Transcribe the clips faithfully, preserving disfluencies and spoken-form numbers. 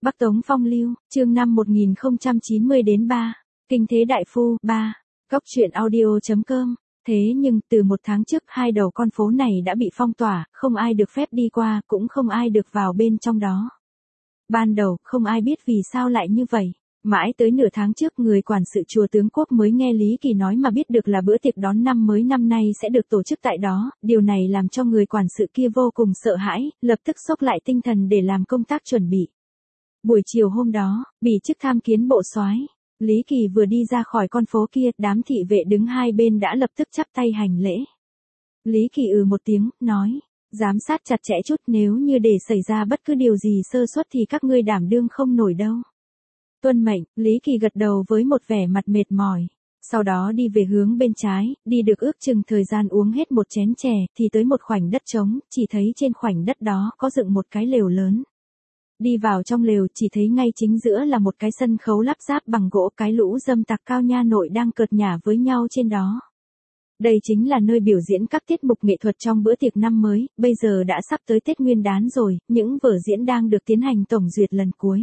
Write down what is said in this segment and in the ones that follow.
Bắc Tống Phong Lưu, chương năm một nghìn không trăm chín mươi đến ba. Kinh thế đại phu, ba. Góc truyện audio.com. Thế nhưng, từ một tháng trước hai đầu con phố này đã bị phong tỏa, không ai được phép đi qua, cũng không ai được vào bên trong đó. Ban đầu, không ai biết vì sao lại như vậy. Mãi tới nửa tháng trước người quản sự chùa Tướng Quốc mới nghe Lý Kỳ nói mà biết được là bữa tiệc đón năm mới năm nay sẽ được tổ chức tại đó, điều này làm cho người quản sự kia vô cùng sợ hãi, lập tức xốc lại tinh thần để làm công tác chuẩn bị. Buổi chiều hôm đó, bị chức tham kiến bộ soái, Lý Kỳ vừa đi ra khỏi con phố kia, đám thị vệ đứng hai bên đã lập tức chắp tay hành lễ. Lý Kỳ ừ một tiếng, nói, giám sát chặt chẽ chút, nếu như để xảy ra bất cứ điều gì sơ suất thì các ngươi đảm đương không nổi đâu. Tuân mệnh, Lý Kỳ gật đầu với một vẻ mặt mệt mỏi. Sau đó đi về hướng bên trái, đi được ước chừng thời gian uống hết một chén chè, thì tới một khoảnh đất trống, chỉ thấy trên khoảnh đất đó có dựng một cái lều lớn. Đi vào trong lều chỉ thấy ngay chính giữa là một cái sân khấu lắp ráp bằng gỗ, cái lũ dâm tặc Cao Nha Nội đang cợt nhả với nhau trên đó. Đây chính là nơi biểu diễn các tiết mục nghệ thuật trong bữa tiệc năm mới, bây giờ đã sắp tới Tết Nguyên Đán rồi, những vở diễn đang được tiến hành tổng duyệt lần cuối.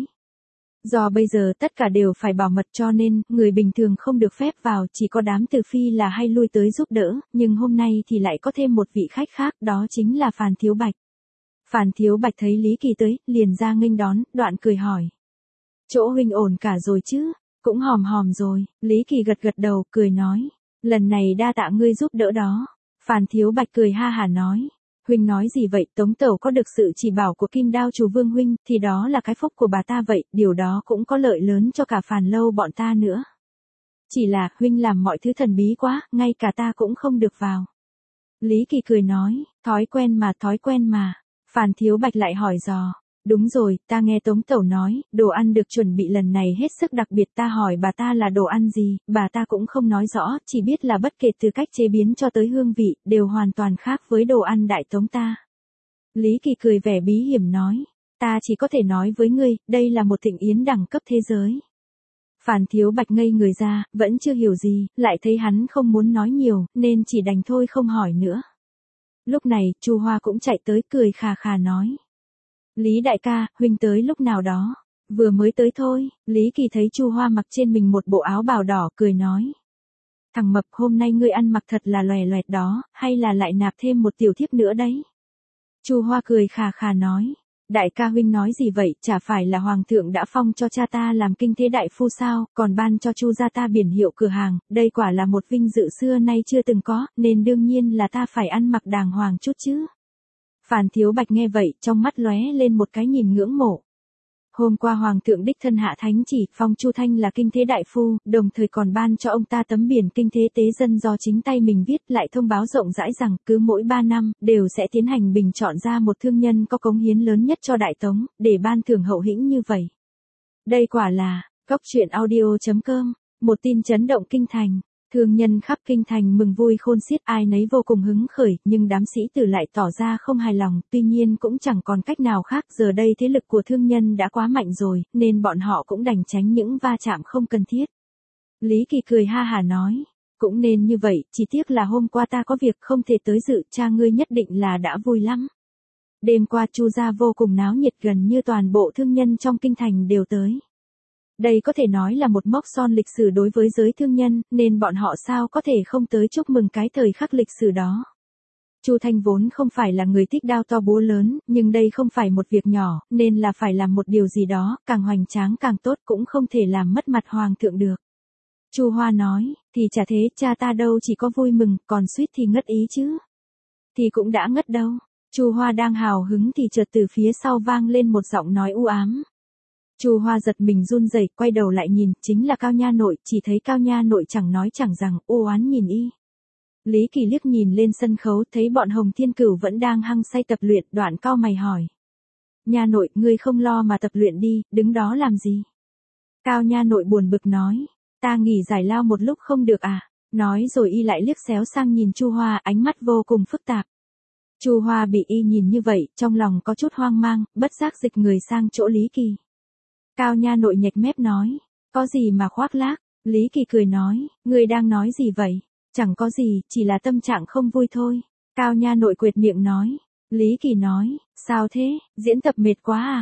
Do bây giờ tất cả đều phải bảo mật cho nên, người bình thường không được phép vào, chỉ có đám từ phi là hay lui tới giúp đỡ, nhưng hôm nay thì lại có thêm một vị khách khác, đó chính là Phàn Thiếu Bạch. Phàn Thiếu Bạch thấy Lý Kỳ tới, liền ra nghênh đón, đoạn cười hỏi. Chỗ huynh ổn cả rồi chứ? Cũng hòm hòm rồi, Lý Kỳ gật gật đầu, cười nói. Lần này đa tạ ngươi giúp đỡ đó. Phàn Thiếu Bạch cười ha hả nói. Huynh nói gì vậy, Tống Tẩu có được sự chỉ bảo của Kim Đao Chủ Vương huynh, thì đó là cái phúc của bà ta vậy, điều đó cũng có lợi lớn cho cả Phàn Lâu bọn ta nữa. Chỉ là, huynh làm mọi thứ thần bí quá, ngay cả ta cũng không được vào. Lý Kỳ cười nói, thói quen mà, thói quen mà. Phàn Thiếu Bạch lại hỏi dò. Đúng rồi, ta nghe Tống Tẩu nói, đồ ăn được chuẩn bị lần này hết sức đặc biệt, ta hỏi bà ta là đồ ăn gì, bà ta cũng không nói rõ, chỉ biết là bất kể từ cách chế biến cho tới hương vị, đều hoàn toàn khác với đồ ăn Đại Tống ta. Lý Kỳ cười vẻ bí hiểm nói, ta chỉ có thể nói với ngươi, đây là một thịnh yến đẳng cấp thế giới. Phàn Thiếu Bạch ngây người ra, vẫn chưa hiểu gì, lại thấy hắn không muốn nói nhiều, nên chỉ đành thôi không hỏi nữa. Lúc này, Chu Hoa cũng chạy tới cười khà khà nói. Lý đại ca, huynh tới lúc nào đó? Vừa mới tới thôi, Lý Kỳ thấy Chu Hoa mặc trên mình một bộ áo bào đỏ, cười nói. Thằng mập, hôm nay ngươi ăn mặc thật là lòe loẹt đó, hay là lại nạp thêm một tiểu thiếp nữa đấy? Chu Hoa cười khà khà nói. Đại ca huynh nói gì vậy, chả phải là hoàng thượng đã phong cho cha ta làm kinh thế đại phu sao, còn ban cho Chu gia ta biển hiệu cửa hàng, đây quả là một vinh dự xưa nay chưa từng có, nên đương nhiên là ta phải ăn mặc đàng hoàng chút chứ. Phàn Thiếu Bạch nghe vậy, trong mắt lóe lên một cái nhìn ngưỡng mộ. Hôm qua hoàng thượng đích thân hạ thánh chỉ, phong Chu Thanh là kinh thế đại phu, đồng thời còn ban cho ông ta tấm biển kinh thế tế dân do chính tay mình viết, lại thông báo rộng rãi rằng, cứ mỗi ba năm, đều sẽ tiến hành bình chọn ra một thương nhân có cống hiến lớn nhất cho Đại Tống, để ban thưởng hậu hĩnh như vậy. Đây quả là, góc truyện audio.com, một tin chấn động kinh thành. Thương nhân khắp kinh thành mừng vui khôn xiết, ai nấy vô cùng hứng khởi, nhưng đám sĩ tử lại tỏ ra không hài lòng, tuy nhiên cũng chẳng còn cách nào khác, giờ đây thế lực của thương nhân đã quá mạnh rồi, nên bọn họ cũng đành tránh những va chạm không cần thiết. Lý Kỳ cười ha hả nói, cũng nên như vậy, chỉ tiếc là hôm qua ta có việc không thể tới dự, cha ngươi nhất định là đã vui lắm. Đêm qua Chu gia vô cùng náo nhiệt, gần như toàn bộ thương nhân trong kinh thành đều tới. Đây có thể nói là một mốc son lịch sử đối với giới thương nhân, nên bọn họ sao có thể không tới chúc mừng cái thời khắc lịch sử đó. Chu Thanh vốn không phải là người thích đao to búa lớn, nhưng đây không phải một việc nhỏ, nên là phải làm một điều gì đó, càng hoành tráng càng tốt, cũng không thể làm mất mặt hoàng thượng được. Chu Hoa nói, thì chả thế, cha ta đâu chỉ có vui mừng, còn suýt thì ngất ý chứ. Thì cũng đã ngất đâu. Chu Hoa đang hào hứng thì chợt từ phía sau vang lên một giọng nói u ám. Chu Hoa giật mình run rẩy, quay đầu lại nhìn, chính là Cao Nha Nội, chỉ thấy Cao Nha Nội chẳng nói chẳng rằng, u oán nhìn y. Lý Kỳ liếc nhìn lên sân khấu, thấy bọn Hồng Thiên Cửu vẫn đang hăng say tập luyện, đoạn cau mày hỏi. Nha Nội, ngươi không lo mà tập luyện đi, đứng đó làm gì? Cao Nha Nội buồn bực nói, ta nghỉ giải lao một lúc không được à? Nói rồi y lại liếc xéo sang nhìn Chu Hoa, ánh mắt vô cùng phức tạp. Chu Hoa bị y nhìn như vậy, trong lòng có chút hoang mang, bất giác dịch người sang chỗ Lý Kỳ. Cao Nha Nội nhếch mép nói, có gì mà khoác lác? Lý Kỳ cười nói, ngươi đang nói gì vậy? Chẳng có gì, chỉ là tâm trạng không vui thôi. Cao Nha Nội quệt miệng nói. Lý Kỳ nói, sao thế, diễn tập mệt quá à?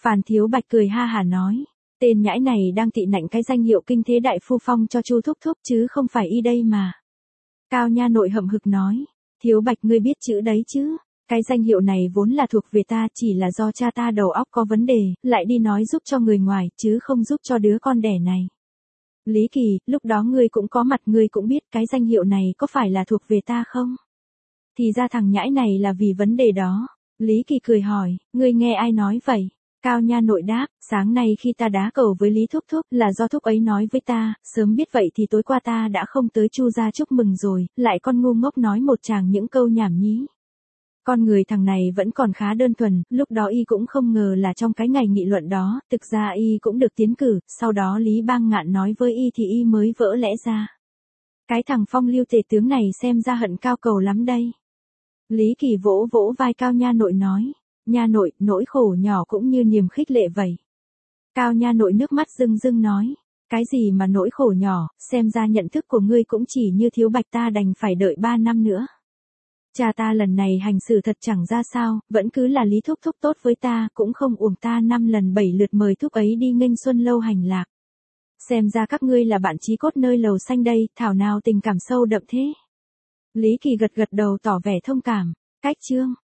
Phan Thiếu Bạch cười ha hả nói. Tên nhãi này đang tị nạnh cái danh hiệu kinh thế đại phu phong cho Chu thúc thúc chứ không phải y đây mà. Cao nha nội hậm hực nói. Thiếu Bạch ngươi biết chữ đấy chứ. Cái danh hiệu này vốn là thuộc về ta, chỉ là do cha ta đầu óc có vấn đề, lại đi nói giúp cho người ngoài, chứ không giúp cho đứa con đẻ này. Lý Kỳ, lúc đó ngươi cũng có mặt, ngươi cũng biết cái danh hiệu này có phải là thuộc về ta không? Thì ra thằng nhãi này là vì vấn đề đó. Lý Kỳ cười hỏi, ngươi nghe ai nói vậy? Cao nha nội đáp, sáng nay khi ta đá cầu với Lý Thúc Thúc là do Thúc ấy nói với ta, sớm biết vậy thì tối qua ta đã không tới Chu gia chúc mừng rồi, lại con ngu ngốc nói một tràng những câu nhảm nhí. Con người thằng này vẫn còn khá đơn thuần, lúc đó y cũng không ngờ là trong cái ngày nghị luận đó, thực ra y cũng được tiến cử, sau đó Lý Bang Ngạn nói với y thì y mới vỡ lẽ ra. Cái thằng phong lưu tể tướng này xem ra hận Cao Cầu lắm đây. Lý Kỳ vỗ vỗ vai Cao nha nội nói, nha nội, nỗi khổ nhỏ cũng như niềm khích lệ vậy. Cao nha nội nước mắt rưng rưng nói, cái gì mà nỗi khổ nhỏ, xem ra nhận thức của ngươi cũng chỉ như Thiếu Bạch, ta đành phải đợi ba năm nữa. Cha ta lần này hành xử thật chẳng ra sao, vẫn cứ là Lý Thúc Thúc tốt với ta, cũng không uổng ta năm lần bảy lượt mời Thúc ấy đi nghênh xuân lâu hành lạc. Xem ra các ngươi là bạn chí cốt nơi lầu xanh đây, thảo nào tình cảm sâu đậm thế. Lý Kỳ gật gật đầu tỏ vẻ thông cảm. Cách chương